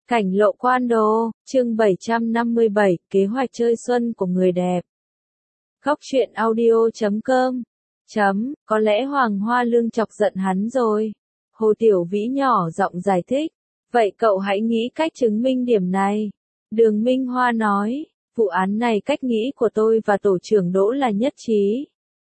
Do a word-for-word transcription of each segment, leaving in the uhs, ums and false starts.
Cảnh lộ quan đồ, chương bảy trăm năm mươi bảy, kế hoạch chơi xuân của người đẹp. Góc truyện audio chấm com. Chấm, có lẽ Hoàng Hoa Lương chọc giận hắn rồi. Hồ Tiểu Vĩ nhỏ giọng giải thích. Vậy cậu hãy nghĩ cách chứng minh điểm này. Đường Minh Hoa nói, vụ án này cách nghĩ của tôi và tổ trưởng Đỗ là nhất trí.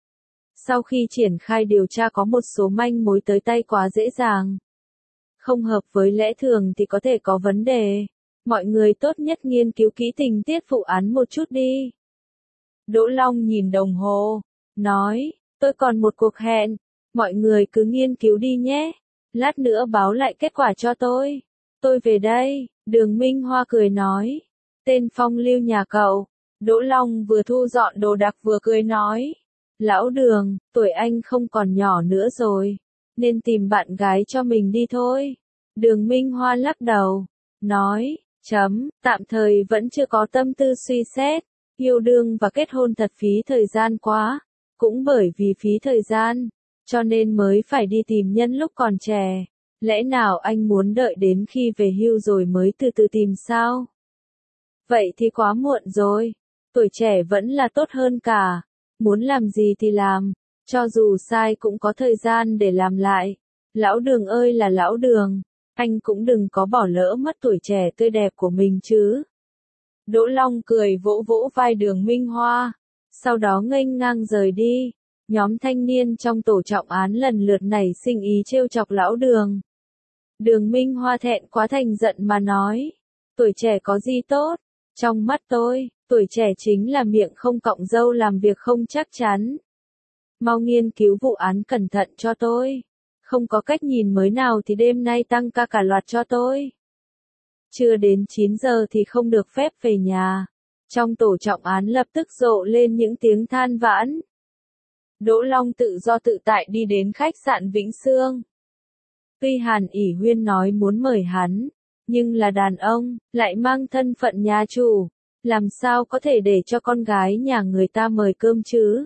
Sau khi triển khai điều tra có một số manh mối tới tay quá dễ dàng. Không hợp với lẽ thường thì có thể có vấn đề. Mọi người tốt nhất nghiên cứu kỹ tình tiết vụ án một chút đi. Đỗ Long nhìn đồng hồ, nói, tôi còn một cuộc hẹn, mọi người cứ nghiên cứu đi nhé, lát nữa báo lại kết quả cho tôi. Tôi về đây, Đường Minh Hoa cười nói, tên phong lưu nhà cậu. Đỗ Long vừa thu dọn đồ đạc vừa cười nói, lão Đường, tuổi anh không còn nhỏ nữa rồi, nên tìm bạn gái cho mình đi thôi. Đường Minh Hoa lắc đầu, nói, chấm, tạm thời vẫn chưa có tâm tư suy xét, yêu đương và kết hôn thật phí thời gian quá, cũng bởi vì phí thời gian, cho nên mới phải đi tìm nhân lúc còn trẻ. Lẽ nào anh muốn đợi đến khi về hưu rồi mới từ từ tìm sao? Vậy thì quá muộn rồi, tuổi trẻ vẫn là tốt hơn cả, muốn làm gì thì làm, cho dù sai cũng có thời gian để làm lại. Lão Đường ơi là lão Đường, anh cũng đừng có bỏ lỡ mất tuổi trẻ tươi đẹp của mình chứ. Đỗ Long cười vỗ vỗ vai Đường Minh Hoa, sau đó nghênh ngang rời đi. Nhóm thanh niên trong tổ trọng án lần lượt nảy sinh ý trêu chọc lão Đường. Đường Minh Hoa thẹn quá thành giận mà nói, tuổi trẻ có gì tốt, trong mắt tôi, tuổi trẻ chính là miệng không cọng râu làm việc không chắc chắn. Mau nghiên cứu vụ án cẩn thận cho tôi, không có cách nhìn mới nào thì đêm nay tăng ca cả loạt cho tôi. Chưa đến chín giờ thì không được phép về nhà. Trong tổ trọng án lập tức rộ lên những tiếng than vãn. Đỗ Long tự do tự tại đi đến khách sạn Vĩnh Sương. Tuy Hàn ỷ Huyên nói muốn mời hắn, nhưng là đàn ông, lại mang thân phận nhà chủ, làm sao có thể để cho con gái nhà người ta mời cơm chứ?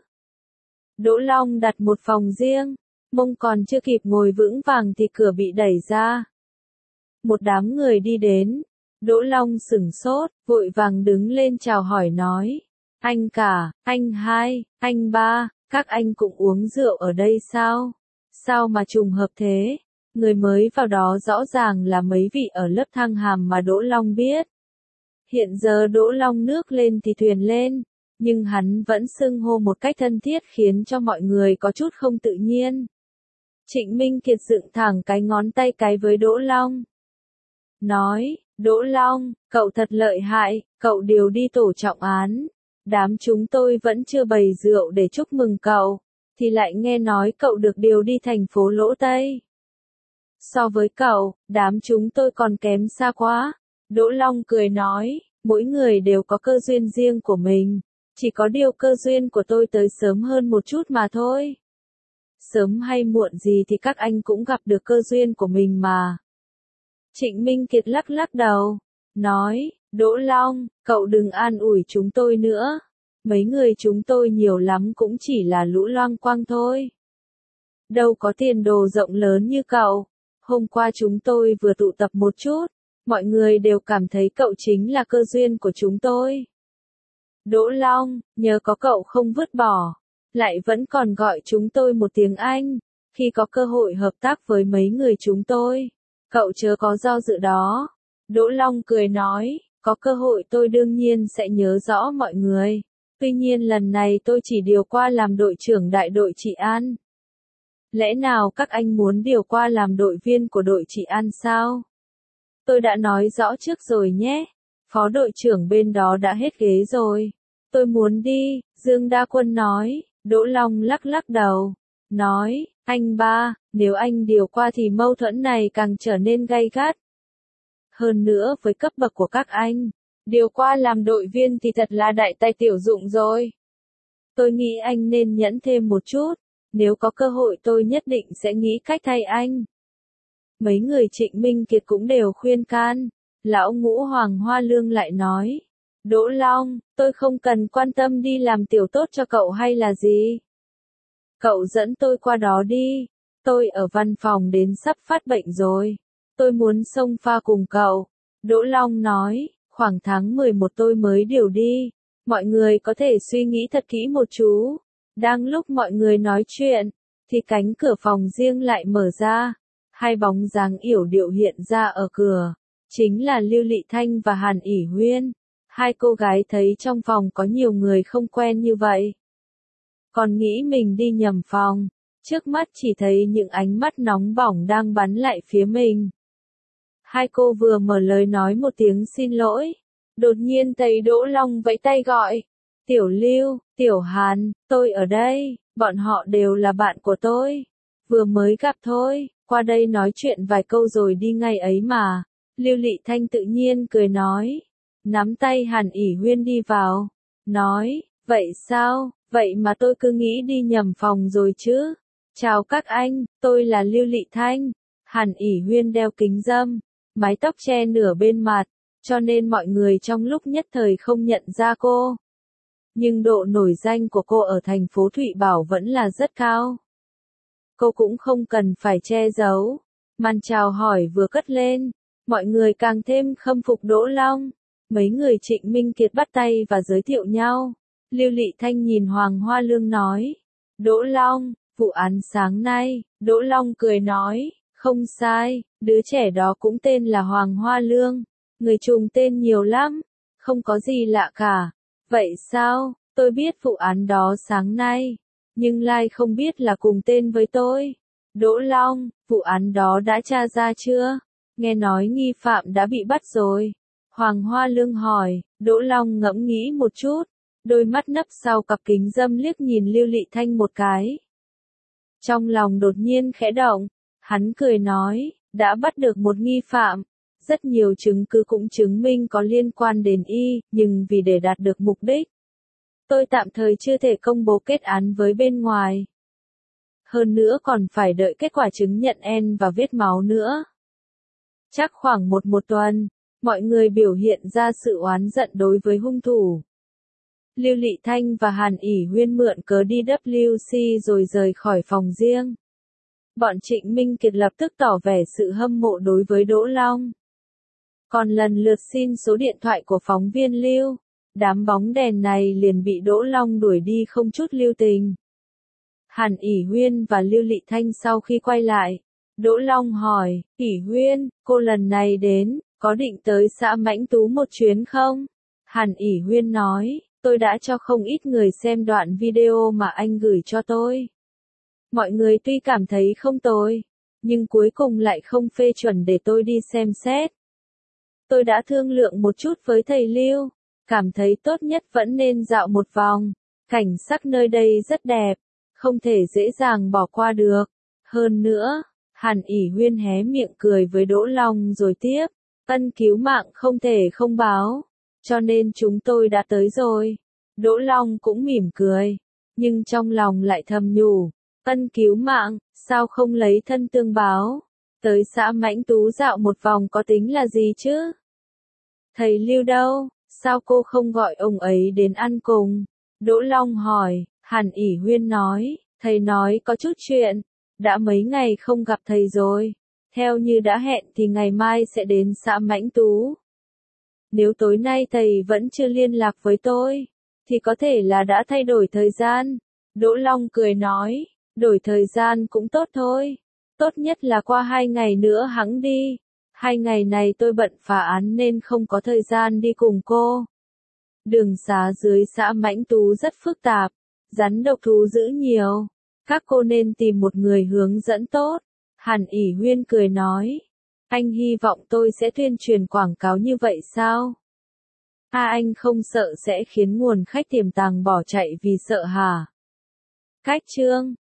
Đỗ Long đặt một phòng riêng, mông còn chưa kịp ngồi vững vàng thì cửa bị đẩy ra. Một đám người đi đến, Đỗ Long sửng sốt, vội vàng đứng lên chào hỏi nói, anh cả, anh hai, anh ba, các anh cũng uống rượu ở đây sao? Sao mà trùng hợp thế? Người mới vào đó rõ ràng là mấy vị ở lớp Thăng Hàm mà Đỗ Long biết. Hiện giờ Đỗ Long nước lên thì thuyền lên, nhưng hắn vẫn xưng hô một cách thân thiết khiến cho mọi người có chút không tự nhiên. Trịnh Minh Kiệt dựng thẳng cái ngón tay cái với Đỗ Long. Nói, Đỗ Long, cậu thật lợi hại, cậu điều đi tổ trọng án. Đám chúng tôi vẫn chưa bày rượu để chúc mừng cậu, thì lại nghe nói cậu được điều đi thành phố Lỗ Tây. So với cậu, đám chúng tôi còn kém xa quá. Đỗ Long cười nói, mỗi người đều có cơ duyên riêng của mình, chỉ có điều cơ duyên của tôi tới sớm hơn một chút mà thôi. Sớm hay muộn gì thì các anh cũng gặp được cơ duyên của mình mà. Trịnh Minh Kiệt lắc lắc đầu, nói, Đỗ Long, cậu đừng an ủi chúng tôi nữa. Mấy người chúng tôi nhiều lắm cũng chỉ là lũ loang quang thôi. Đâu có tiền đồ rộng lớn như cậu. Hôm qua chúng tôi vừa tụ tập một chút, mọi người đều cảm thấy cậu chính là cơ duyên của chúng tôi. Đỗ Long, nhờ có cậu không vứt bỏ, lại vẫn còn gọi chúng tôi một tiếng anh, khi có cơ hội hợp tác với mấy người chúng tôi. Cậu chớ có do dự đó. Đỗ Long cười nói, có cơ hội tôi đương nhiên sẽ nhớ rõ mọi người. Tuy nhiên lần này tôi chỉ điều qua làm đội trưởng đại đội trị an. Lẽ nào các anh muốn điều qua làm đội viên của đội trị an sao? Tôi đã nói rõ trước rồi nhé. Phó đội trưởng bên đó đã hết ghế rồi. Tôi muốn đi, Dương Đa Quân nói. Đỗ Long lắc lắc đầu. Nói, anh ba, nếu anh điều qua thì mâu thuẫn này càng trở nên gay gắt. Hơn nữa với cấp bậc của các anh, điều qua làm đội viên thì thật là đại tài tiểu dụng rồi. Tôi nghĩ anh nên nhẫn thêm một chút. Nếu có cơ hội tôi nhất định sẽ nghĩ cách thay anh. Mấy người Trịnh Minh Kiệt cũng đều khuyên can. Lão Ngũ Hoàng Hoa Lương lại nói. Đỗ Long, tôi không cần quan tâm đi làm tiểu tốt cho cậu hay là gì. Cậu dẫn tôi qua đó đi. Tôi ở văn phòng đến sắp phát bệnh rồi. Tôi muốn xông pha cùng cậu. Đỗ Long nói, khoảng tháng mười một tôi mới điều đi. Mọi người có thể suy nghĩ thật kỹ một chú. Đang lúc mọi người nói chuyện, thì cánh cửa phòng riêng lại mở ra. Hai bóng dáng yểu điệu hiện ra ở cửa. Chính là Lưu Lị Thanh và Hàn ỷ Huyên. Hai cô gái thấy trong phòng có nhiều người không quen như vậy. Còn nghĩ mình đi nhầm phòng. Trước mắt chỉ thấy những ánh mắt nóng bỏng đang bắn lại phía mình. Hai cô vừa mở lời nói một tiếng xin lỗi. Đột nhiên thấy Đỗ Long vẫy tay gọi. Tiểu Lưu, Tiểu Hàn, tôi ở đây, bọn họ đều là bạn của tôi. Vừa mới gặp thôi, qua đây nói chuyện vài câu rồi đi ngay ấy mà. Lưu Lị Thanh tự nhiên cười nói. Nắm tay Hàn ỷ Huyên đi vào. Nói, vậy sao, vậy mà tôi cứ nghĩ đi nhầm phòng rồi chứ. Chào các anh, tôi là Lưu Lị Thanh. Hàn ỷ Huyên đeo kính râm, mái tóc che nửa bên mặt, cho nên mọi người trong lúc nhất thời không nhận ra cô. Nhưng độ nổi danh của cô ở thành phố Thụy Bảo vẫn là rất cao. Cô cũng không cần phải che giấu. Màn chào hỏi vừa cất lên, mọi người càng thêm khâm phục Đỗ Long. Mấy người Trịnh Minh Kiệt bắt tay và giới thiệu nhau. Lưu Lị Thanh nhìn Hoàng Hoa Lương nói. Đỗ Long, vụ án sáng nay. Đỗ Long cười nói, không sai, đứa trẻ đó cũng tên là Hoàng Hoa Lương. Người trùng tên nhiều lắm, không có gì lạ cả. Vậy sao, tôi biết vụ án đó sáng nay, nhưng Lai không biết là cùng tên với tôi. Đỗ Long, vụ án đó đã tra ra chưa? Nghe nói nghi phạm đã bị bắt rồi. Hoàng Hoa Lương hỏi. Đỗ Long ngẫm nghĩ một chút, đôi mắt nấp sau cặp kính râm liếc nhìn Lưu Lị Thanh một cái. Trong lòng đột nhiên khẽ động, hắn cười nói, đã bắt được một nghi phạm. Rất nhiều chứng cứ cũng chứng minh có liên quan đến y, nhưng vì để đạt được mục đích, tôi tạm thời chưa thể công bố kết án với bên ngoài. Hơn nữa còn phải đợi kết quả chứng nhận en và vết máu nữa. Chắc khoảng một một tuần, mọi người biểu hiện ra sự oán giận đối với hung thủ. Lưu Lị Thanh và Hàn ỷ Huyên mượn cớ đi W C rồi rời khỏi phòng riêng. Bọn Trịnh Minh Kiệt lập tức tỏ vẻ sự hâm mộ đối với Đỗ Long. Còn lần lượt xin số điện thoại của phóng viên Lưu. Đám bóng đèn này liền bị Đỗ Long đuổi đi không chút lưu tình. Hàn ỷ Huyên và Lưu Lị Thanh sau khi quay lại, Đỗ Long hỏi, ỷ Huyên, cô lần này đến, có định tới xã Mãnh Tú một chuyến không? Hàn ỷ Huyên nói, tôi đã cho không ít người xem đoạn video mà anh gửi cho tôi. Mọi người tuy cảm thấy không tồi, nhưng cuối cùng lại không phê chuẩn để tôi đi xem xét. Tôi đã thương lượng một chút với thầy Lưu, cảm thấy tốt nhất vẫn nên dạo một vòng. Cảnh sắc nơi đây rất đẹp, không thể dễ dàng bỏ qua được. Hơn nữa, Hàn ỷ Huyên hé miệng cười với Đỗ Long rồi tiếp, ân cứu mạng không thể không báo, cho nên chúng tôi đã tới rồi. Đỗ Long cũng mỉm cười, nhưng trong lòng lại thầm nhủ, ân cứu mạng, sao không lấy thân tương báo, tới xã Mãnh Tú dạo một vòng có tính là gì chứ? Thầy Lưu đâu, sao cô không gọi ông ấy đến ăn cùng? Đỗ Long hỏi. Hàn ỷ Huyên nói, thầy nói có chút chuyện, đã mấy ngày không gặp thầy rồi, theo như đã hẹn thì ngày mai sẽ đến xã Mãnh Tú. Nếu tối nay thầy vẫn chưa liên lạc với tôi, thì có thể là đã thay đổi thời gian. Đỗ Long cười nói, đổi thời gian cũng tốt thôi, tốt nhất là qua hai ngày nữa hẵng đi, hai ngày này tôi bận phá án nên không có thời gian đi cùng cô. Đường xá dưới xã Mãnh Tú rất phức tạp, rắn độc thú dữ nhiều, các cô nên tìm một người hướng dẫn tốt. Hàn ỷ Huyên cười nói, anh hy vọng tôi sẽ tuyên truyền quảng cáo như vậy sao? À anh không sợ sẽ khiến nguồn khách tiềm tàng bỏ chạy vì sợ hả? Cách chương